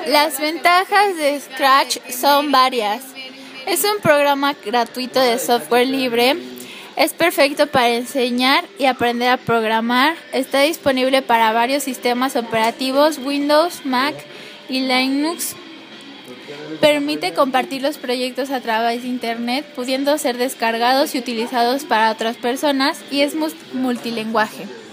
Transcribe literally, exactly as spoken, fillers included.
Las ventajas de Scratch son varias. Es un programa gratuito de software libre. Es perfecto para enseñar y aprender a programar. Está disponible para varios sistemas operativos, Windows, Mac y Linux. Permite compartir los proyectos a través de Internet, pudiendo ser descargados y utilizados para otras personas, y es multilingüe.